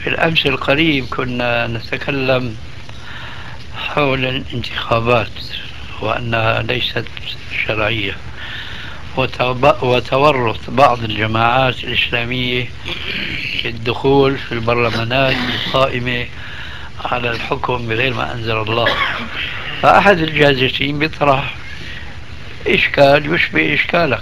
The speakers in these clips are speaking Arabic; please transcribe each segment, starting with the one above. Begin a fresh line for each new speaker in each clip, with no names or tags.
في الأمس القريب كنا نتكلم حول الانتخابات وأنها ليست شرعية، وتورط بعض الجماعات الإسلامية في الدخول في البرلمانات القائمة على الحكم بغير ما أنزل الله. فأحد الجالسين بيطرح إشكال يشبه إشكالك،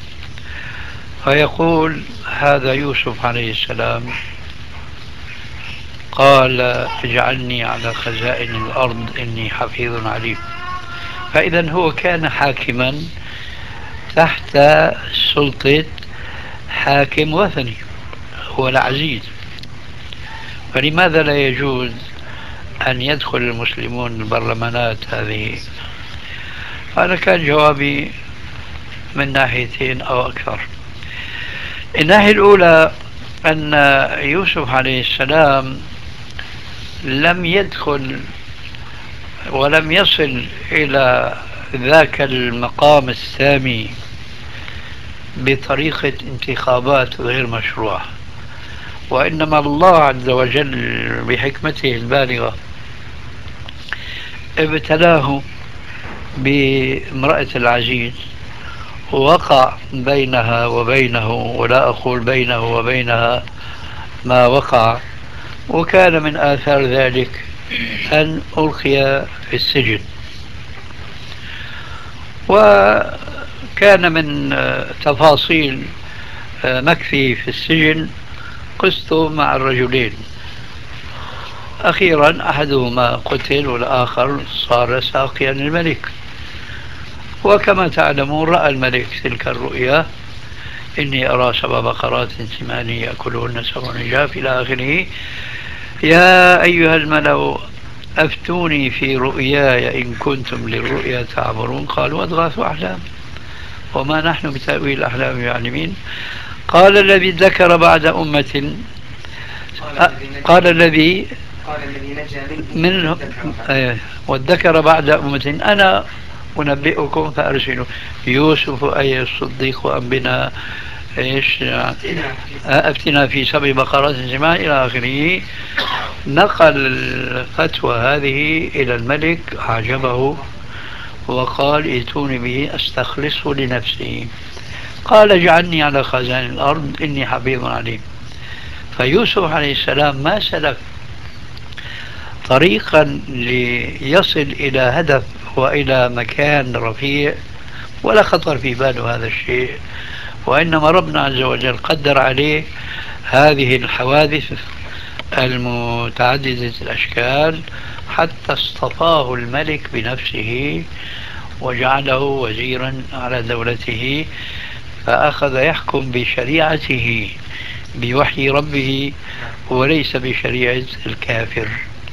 فيقول: هذا يوسف عليه السلام قال: اجعلني على خزائن الأرض إني حفيظ عليم. فإذا هو كان حاكما تحت سلطة حاكم وثني هو العزيز، فلماذا لا يجوز أن يدخل المسلمون البرلمانات هذه؟ هذا كان جوابي من ناحيتين أو أكثر. الناحية الأولى أن يوسف عليه السلام لم يدخل ولم يصل إلى ذاك المقام السامي بطريقة انتخابات غير مشروعة، وإنما الله عز وجل بحكمته البالغة ابتلاه بامرأة العزيز، وقع بينها وبينه، ولا أقول بينه وبينها ما وقع، وكان من آثار ذلك أن ألقي في السجن. وكان من تفاصيل مكثي في السجن قصته مع الرجلين، أخيرا أحدهما قتل والآخر صار ساقيا للملك. وكما تعلمون رأى الملك تلك الرؤيا: إني أرى 7 بقرات سمان يأكلهن 7 عجاف إلى آخره. يا أيها الملأ أفتوني في رؤياي إن كنتم للرؤيا تعبرون. قالوا: أضغاث أحلام وما نحن بتأويل الأحلام بعالمين. قال الذي ذكر بعد أمة قال الذي منه وذكر بعد أمة أنا أنبئكم فأرسلوا يوسف أي الصديق وأنبنا إيش أفتنا في 7 بقرات سمان إلى آخره. نقل الفتوى هذه إلى الملك، أعجبه وقال: ائتوني به أستخلصه لنفسي. قال: اجعلني على خزائن الأرض إني حفيظ عليم. فيوسف عليه السلام ما سلك طريقا ليصل إلى هدف وإلى مكان رفيع ولا خطر في باله هذا الشيء، وإنما ربنا عز وجل قدر عليه هذه الحوادث المتعددة الأشكال حتى اصطفاه الملك بنفسه وجعله وزيرا على دولته، فأخذ يحكم بشريعته بوحي ربه وليس بشريعة الكافر.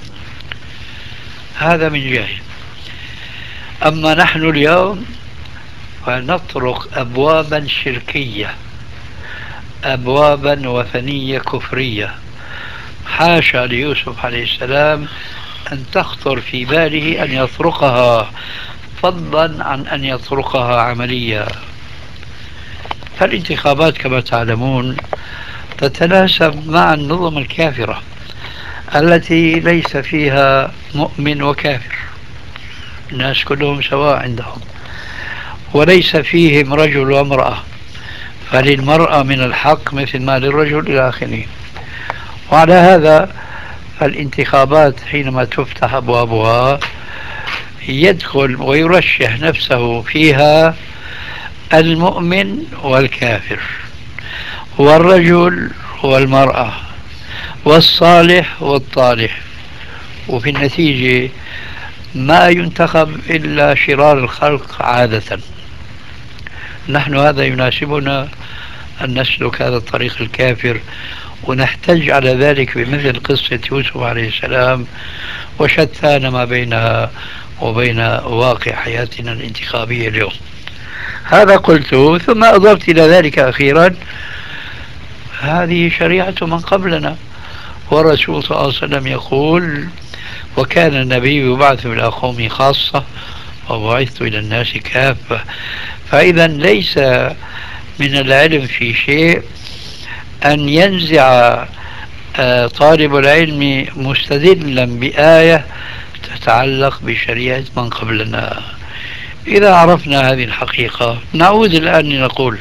هذا من جهة. أما نحن اليوم فنطرق أبوابا شركية، أبوابا وثنية كفرية، حاشا ليوسف عليه السلام أن تخطر في باله أن يطرقها، فضلا عن أن يطرقها عمليا. فالانتخابات كما تعلمون تتناسب مع النظم الكافرة التي ليس فيها مؤمن وكافر، الناس كلهم سواء عندهم، وليس فيهم رجل وامرأة، فللمرأة من الحق مثل ما للرجل إلى آخره. وعلى هذا فالانتخابات حينما تفتح أبوابها يدخل ويرشح نفسه فيها المؤمن والكافر، والرجل والمرأة، والصالح والطالح، وفي النتيجة ما ينتخب إلا شرار الخلق عادة. نحن هذا يناسبنا أن نسلك هذا الطريق الكافر، ونحتج على ذلك بمثل قصة يوسف عليه السلام وشتان ما بينها وبين واقع حياتنا الانتخابية اليوم. هذا قلته، ثم أضفت إلى ذلك أخيرا: هذه شريعة من قبلنا، والرسول صلى الله عليه وسلم يقول: وكان النبي يبعث إلى قومه خاصة وبعثت إلى الناس كافة. فإذا ليس من العلم في شيء أن ينزع طالب العلم مستدلا بآية تتعلق بشريعة من قبلنا. إذا عرفنا هذه الحقيقة نعود الآن لنقول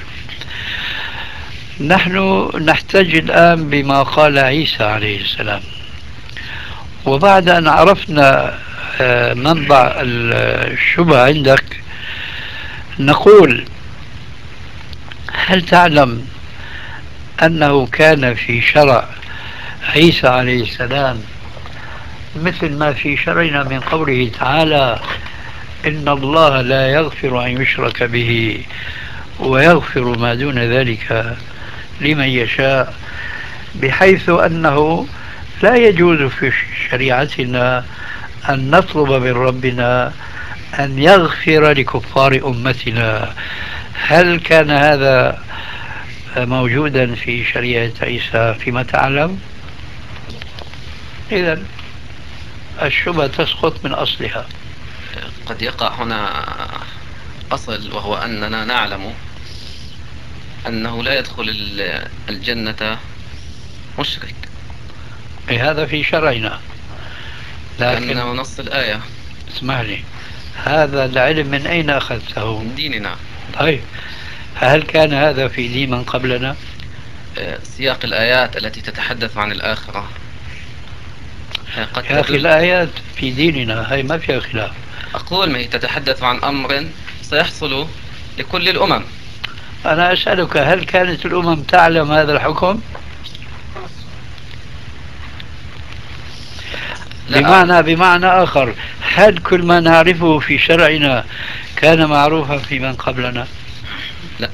نحن نحتج الآن بما قال عيسى عليه السلام، وبعد أن عرفنا منبع الشبهة عندك نقول هل تعلم أنه كان في شرع عيسى عليه السلام مثل ما في شرعنا من قوله تعالى إن الله لا يغفر أن يشرك به ويغفر ما دون ذلك لمن يشاء، بحيث أنه لا يجوز في شريعتنا أن نطلب من ربنا أن يغفر لكفار أمتنا. هل كان هذا موجودا في شريعة عيسى فيما تعلم؟ إذن الشبهة تسقط من أصلها.
قد يقع هنا أصل، وهو أننا نعلم أنه لا يدخل الجنة مشرك.
هذا في شرعنا،
لكن نص الآية.
اسمح لي، هذا العلم من أين أخذته؟
من ديننا.
طيب هل كان هذا في دين من قبلنا؟
سياق الآيات التي تتحدث عن الآخرة
يا أخي الآيات في ديننا هاي ما فيها خلاف.
أقول ما هي تتحدث عن أمر سيحصل لكل الأمم.
أنا أسألك هل كانت الأمم تعلم هذا الحكم؟ بمعنى آخر، هل كل ما نعرفه في شرعنا كان معروفا في من قبلنا؟
لا.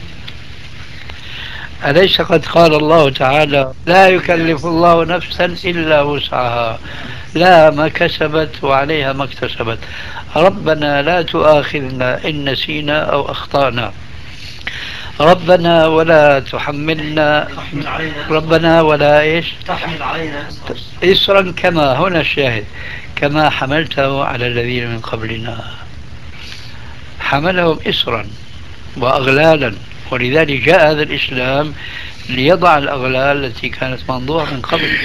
أليس قد قال الله تعالى لا يكلف الله نفسا إلا وسعها لها ما كسبت وعليها ما اكتسبت ربنا لا تؤاخذنا إن نسينا أو أخطأنا ربنا ولا تحملنا ربنا ولا إيش
تحمل علينا
إسرا كما هنا الشاهد كما حملته على الذين من قبلنا. حملهم إسرا وأغلالا، ولذلك جاء هذا الإسلام ليضع الأغلال التي كانت منضوعة من قبل.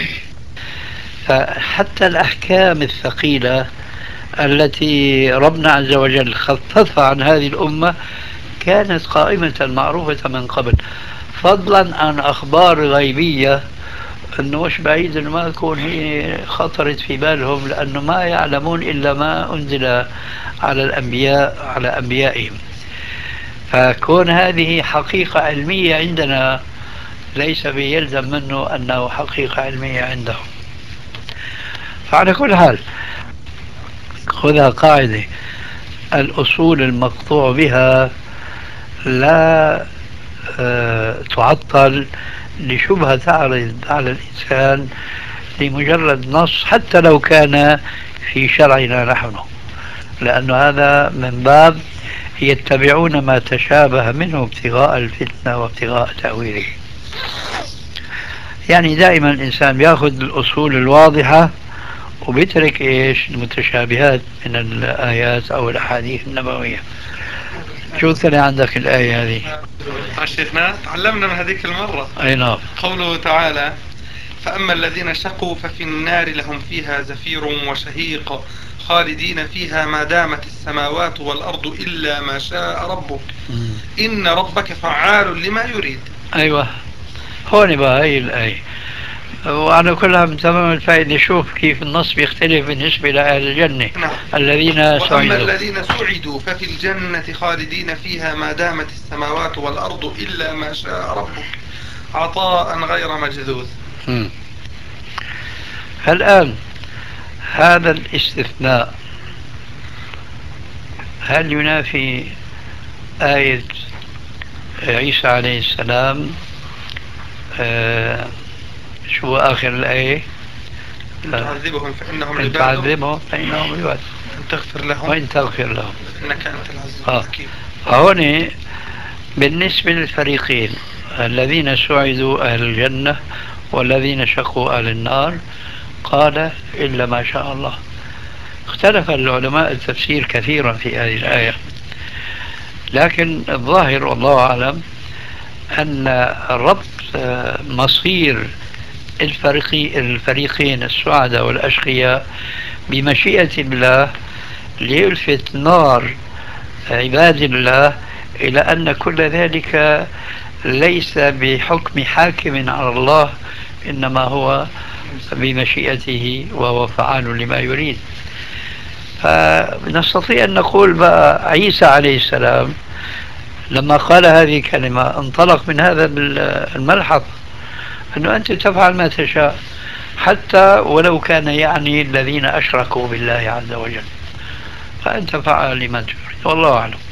فحتى الأحكام الثقيلة التي ربنا عز وجل خففها عن هذه الأمة كانت قائمة معروفة من قبل، فضلا عن أخبار غيبية أنه مش بعيد أنه ما تكون هي خطرت في بالهم، لأنه ما يعلمون إلا ما أنزل على الأنبياء على أنبيائهم. فكون هذه حقيقة علمية عندنا ليس بيلزم منه أنه حقيقة علمية عندهم. فعلى كل حال خذها قاعدة، الأصول المقطوع بها لا تعطل لشبهة تعرض على الإنسان لمجرد نص حتى لو كان في شرعنا نحن، لأن هذا من باب يتبعون ما تشابه منه ابتغاء الفتنة وابتغاء تأويله. يعني دائما الإنسان بيأخذ الأصول الواضحة وبيترك إيش المتشابهات من الآيات أو الأحاديث النبوية. شو كان عندك الآية هذه؟
شيخنا تعلمنا من هذيك المرة.
أي نعم.
قوله تعالى فأما الذين شقوا ففي النار لهم فيها زفير وشهيق خالدين فيها ما دامت السماوات والأرض إلا ما شاء ربك إن ربك فعال لما يريد. أيوة
هون بقى هي الآية، وعلى كلها من تمام الفائدة. شوف كيف النص بيختلف بالنسبة لأهل الجنة.
نعم.
الذين سعدوا
وأما الذين سعدوا ففي الجنة خالدين فيها ما دامت السماوات والأرض إلا ما شاء ربك عطاء غير مجذوذ.
الآن هذا الاستثناء هل ينافي آية عيسى عليه السلام؟ شو آخر الآية؟
إن تعذبهم فإنهم
عباد، إن تعذبهم فإنهم عباد،
إن تغفر لهم
وإن تغفر لهم
إنك أنت العزيز الحكيم.
هون بالنسبة للفريقين الذين سعدوا أهل الجنة والذين شقوا أهل النار قال إلا ما شاء الله. اختلف العلماء التفسير كثيرا في هذه الآية، لكن الظاهر والله أعلم أن ربط مصير الفريقين السعداء والأشقياء بمشيئة الله ليلفت نار عباد الله إلى أن كل ذلك ليس بحكم حاكم على الله، إنما هو بمشيئته وهو فعال لما يريد. فنستطيع أن نقول بقى عيسى عليه السلام لما قال هذه الكلمة انطلق من هذا الملحظ أنه أنت تفعل ما تشاء، حتى ولو كان يعني الذين أشركوا بالله عز وجل، فأنت فعل لما تريد، والله أعلم.